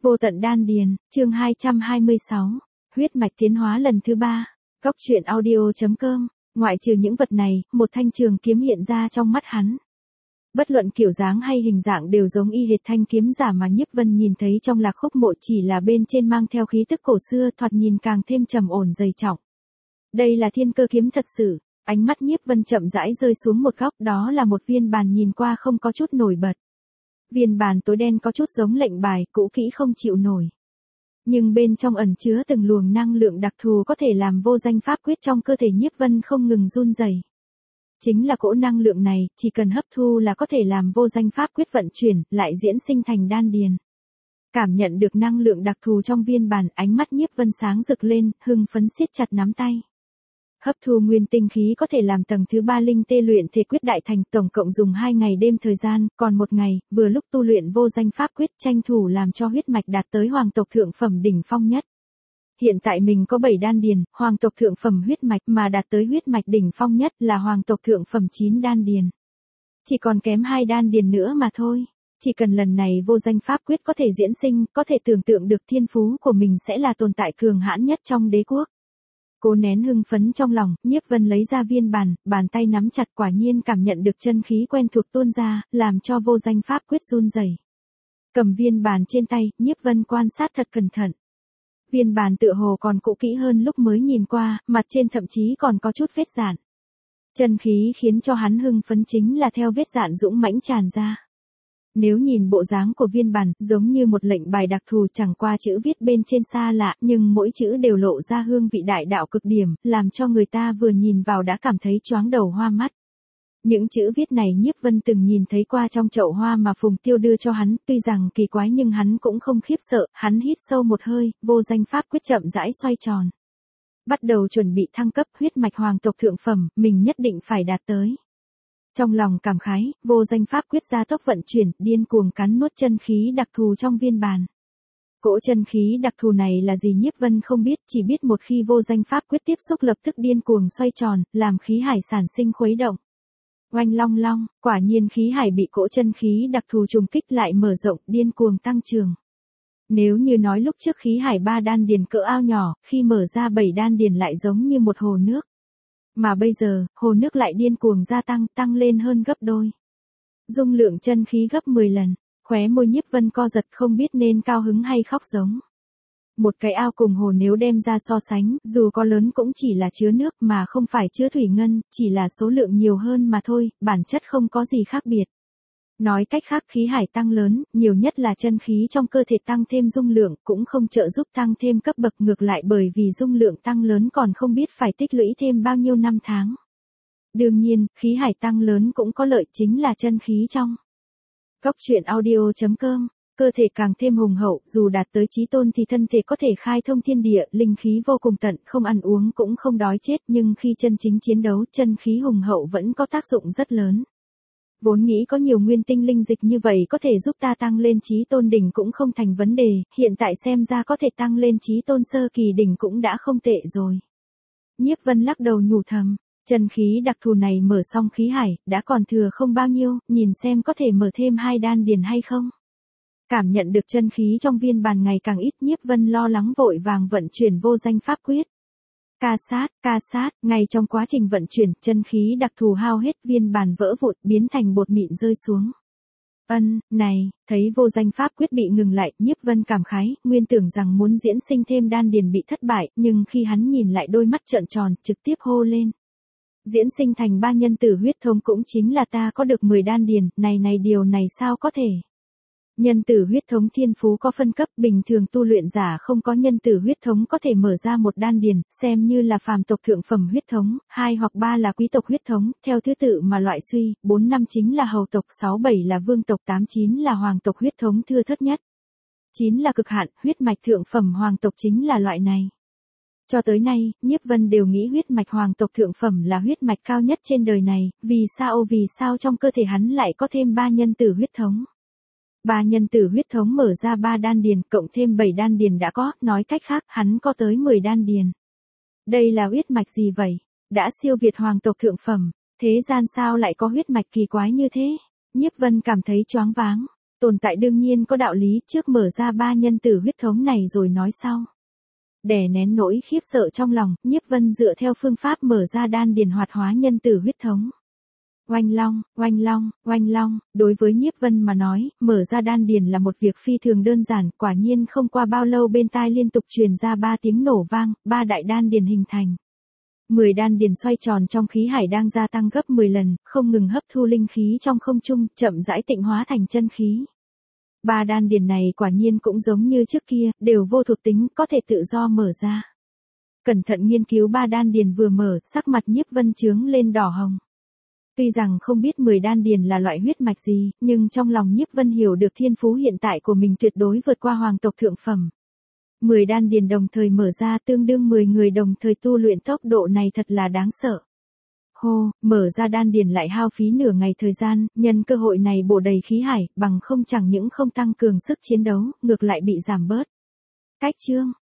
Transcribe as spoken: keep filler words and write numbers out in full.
Vô tận đan điền, chương hai trăm hai mươi sáu, huyết mạch tiến hóa lần thứ ba. Góc truyện audio.com, ngoại trừ những vật này, một thanh trường kiếm hiện ra trong mắt hắn. Bất luận kiểu dáng hay hình dạng đều giống y hệt thanh kiếm giả mà Nhiếp Vân nhìn thấy trong Lạc Khúc mộ, chỉ là bên trên mang theo khí tức cổ xưa, thoạt nhìn càng thêm trầm ổn dày trọng. Đây là thiên cơ kiếm thật sự. Ánh mắt Nhiếp Vân chậm rãi rơi xuống một góc, đó là một viên bàn nhìn qua không có chút nổi bật. Viên bàn tối đen có chút giống lệnh bài, cũ kỹ không chịu nổi. Nhưng bên trong ẩn chứa từng luồng năng lượng đặc thù có thể làm vô danh pháp quyết trong cơ thể Nhiếp Vân không ngừng run rẩy. Chính là cỗ năng lượng này, chỉ cần hấp thu là có thể làm vô danh pháp quyết vận chuyển, lại diễn sinh thành đan điền. Cảm nhận được năng lượng đặc thù trong viên bàn, ánh mắt Nhiếp Vân sáng rực lên, hưng phấn siết chặt nắm tay. Hấp thu nguyên tinh khí có thể làm tầng thứ ba linh tê luyện thể quyết đại thành, tổng cộng dùng hai ngày đêm thời gian, còn một ngày, vừa lúc tu luyện vô danh pháp quyết, tranh thủ làm cho huyết mạch đạt tới hoàng tộc thượng phẩm đỉnh phong nhất. Hiện tại mình có bảy đan điền, hoàng tộc thượng phẩm huyết mạch, mà đạt tới huyết mạch đỉnh phong nhất là hoàng tộc thượng phẩm chín đan điền. Chỉ còn kém hai đan điền nữa mà thôi. Chỉ cần lần này vô danh pháp quyết có thể diễn sinh, có thể tưởng tượng được thiên phú của mình sẽ là tồn tại cường hãn nhất trong đế quốc. Cố nén hưng phấn trong lòng, Nhiếp Vân lấy ra viên bàn, bàn tay nắm chặt, quả nhiên cảm nhận được chân khí quen thuộc tuôn ra, làm cho vô danh pháp quyết run rẩy. Cầm viên bàn trên tay, Nhiếp Vân quan sát thật cẩn thận. Viên bàn tựa hồ còn cũ kỹ hơn lúc mới nhìn qua, mặt trên thậm chí còn có chút vết dạn. Chân khí khiến cho hắn hưng phấn chính là theo vết dạn dũng mãnh tràn ra. Nếu nhìn bộ dáng của viên bàn, giống như một lệnh bài đặc thù, chẳng qua chữ viết bên trên xa lạ, nhưng mỗi chữ đều lộ ra hương vị đại đạo cực điểm, làm cho người ta vừa nhìn vào đã cảm thấy choáng đầu hoa mắt. Những chữ viết này Nhiếp Vân từng nhìn thấy qua trong chậu hoa mà Phùng Tiêu đưa cho hắn, tuy rằng kỳ quái nhưng hắn cũng không khiếp sợ, hắn hít sâu một hơi, vô danh pháp quyết chậm rãi xoay tròn. Bắt đầu chuẩn bị thăng cấp huyết mạch hoàng tộc thượng phẩm, mình nhất định phải đạt tới. Trong lòng cảm khái, vô danh pháp quyết gia tốc vận chuyển, điên cuồng cắn nuốt chân khí đặc thù trong viên bàn. Cỗ chân khí đặc thù này là gì Nhiếp Vân không biết, chỉ biết một khi vô danh pháp quyết tiếp xúc lập tức điên cuồng xoay tròn, làm khí hải sản sinh khuấy động. Oanh long long, quả nhiên khí hải bị cỗ chân khí đặc thù trùng kích lại mở rộng, điên cuồng tăng trưởng. Nếu như nói lúc trước khí hải ba đan điền cỡ ao nhỏ, khi mở ra bảy đan điền lại giống như một hồ nước. Mà bây giờ, hồ nước lại điên cuồng gia tăng, tăng lên hơn gấp đôi. Dung lượng chân khí gấp mười lần, khóe môi Nhiếp Vân co giật không biết nên cao hứng hay khóc giống. Một cái ao cùng hồ nếu đem ra so sánh, dù có lớn cũng chỉ là chứa nước mà không phải chứa thủy ngân, chỉ là số lượng nhiều hơn mà thôi, bản chất không có gì khác biệt. Nói cách khác khí hải tăng lớn, nhiều nhất là chân khí trong cơ thể tăng thêm dung lượng, cũng không trợ giúp tăng thêm cấp bậc, ngược lại bởi vì dung lượng tăng lớn còn không biết phải tích lũy thêm bao nhiêu năm tháng. Đương nhiên, khí hải tăng lớn cũng có lợi, chính là chân khí trong. Góc truyện audio.com, cơ thể càng thêm hùng hậu, dù đạt tới chí tôn thì thân thể có thể khai thông thiên địa, linh khí vô cùng tận, không ăn uống cũng không đói chết, nhưng khi chân chính chiến đấu, chân khí hùng hậu vẫn có tác dụng rất lớn. Vốn nghĩ có nhiều nguyên tinh linh dịch như vậy có thể giúp ta tăng lên chí tôn đỉnh cũng không thành vấn đề, hiện tại xem ra có thể tăng lên chí tôn sơ kỳ đỉnh cũng đã không tệ rồi. Nhiếp Vân lắc đầu nhủ thầm, chân khí đặc thù này mở xong khí hải, đã còn thừa không bao nhiêu, nhìn xem có thể mở thêm hai đan điền hay không. Cảm nhận được chân khí trong viên bàn ngày càng ít, Nhiếp Vân lo lắng vội vàng vận chuyển vô danh pháp quyết. Ca sát, ca sát, ngay trong quá trình vận chuyển, chân khí đặc thù hao hết, viên bàn vỡ vụn, biến thành bột mịn rơi xuống. Ân, này, thấy vô danh pháp quyết bị ngừng lại, Nhiếp Vân cảm khái, nguyên tưởng rằng muốn diễn sinh thêm đan điền bị thất bại, nhưng khi hắn nhìn lại đôi mắt trợn tròn, trực tiếp hô lên. Diễn sinh thành ba nhân tử huyết thống cũng chính là ta có được mười đan điền, này này điều này sao có thể. Nhân tử huyết thống thiên phú có phân cấp, bình thường tu luyện giả không có nhân tử huyết thống có thể mở ra một đan điền, xem như là phàm tộc thượng phẩm huyết thống, hai hoặc ba là quý tộc huyết thống, theo thứ tự mà loại suy, bốn năm chính là hầu tộc, sáu bảy là vương tộc, tám chín là hoàng tộc huyết thống thưa thớt nhất. chín là cực hạn, huyết mạch thượng phẩm hoàng tộc chính là loại này. Cho tới nay, Nhiếp Vân đều nghĩ huyết mạch hoàng tộc thượng phẩm là huyết mạch cao nhất trên đời này, vì sao vì sao trong cơ thể hắn lại có thêm ba nhân tử huyết thống. Ba nhân tử huyết thống mở ra ba đan điền, cộng thêm bảy đan điền đã có, nói cách khác, hắn có tới mười đan điền. Đây là huyết mạch gì vậy? Đã siêu việt hoàng tộc thượng phẩm, thế gian sao lại có huyết mạch kỳ quái như thế? Nhiếp Vân cảm thấy choáng váng. Tồn tại đương nhiên có đạo lý, trước mở ra ba nhân tử huyết thống này rồi nói sau. Đè nén nỗi khiếp sợ trong lòng, Nhiếp Vân dựa theo phương pháp mở ra đan điền hoạt hóa nhân tử huyết thống. Oanh long, oanh long, oanh long, đối với Nhiếp Vân mà nói, mở ra đan điền là một việc phi thường đơn giản, quả nhiên không qua bao lâu bên tai liên tục truyền ra ba tiếng nổ vang, ba đại đan điền hình thành. Mười đan điền xoay tròn trong khí hải đang gia tăng gấp mười lần, không ngừng hấp thu linh khí trong không trung, chậm rãi tịnh hóa thành chân khí. Ba đan điền này quả nhiên cũng giống như trước kia, đều vô thuộc tính, có thể tự do mở ra. Cẩn thận nghiên cứu ba đan điền vừa mở, sắc mặt Nhiếp Vân chướng lên đỏ hồng. Tuy rằng không biết mười đan điền là loại huyết mạch gì, nhưng trong lòng Nhiếp Vân hiểu được thiên phú hiện tại của mình tuyệt đối vượt qua hoàng tộc thượng phẩm. mười đan điền đồng thời mở ra tương đương mười người đồng thời tu luyện, tốc độ này thật là đáng sợ. Hô, mở ra đan điền lại hao phí nửa ngày thời gian, nhân cơ hội này bổ đầy khí hải, bằng không chẳng những không tăng cường sức chiến đấu, ngược lại bị giảm bớt. Cách chương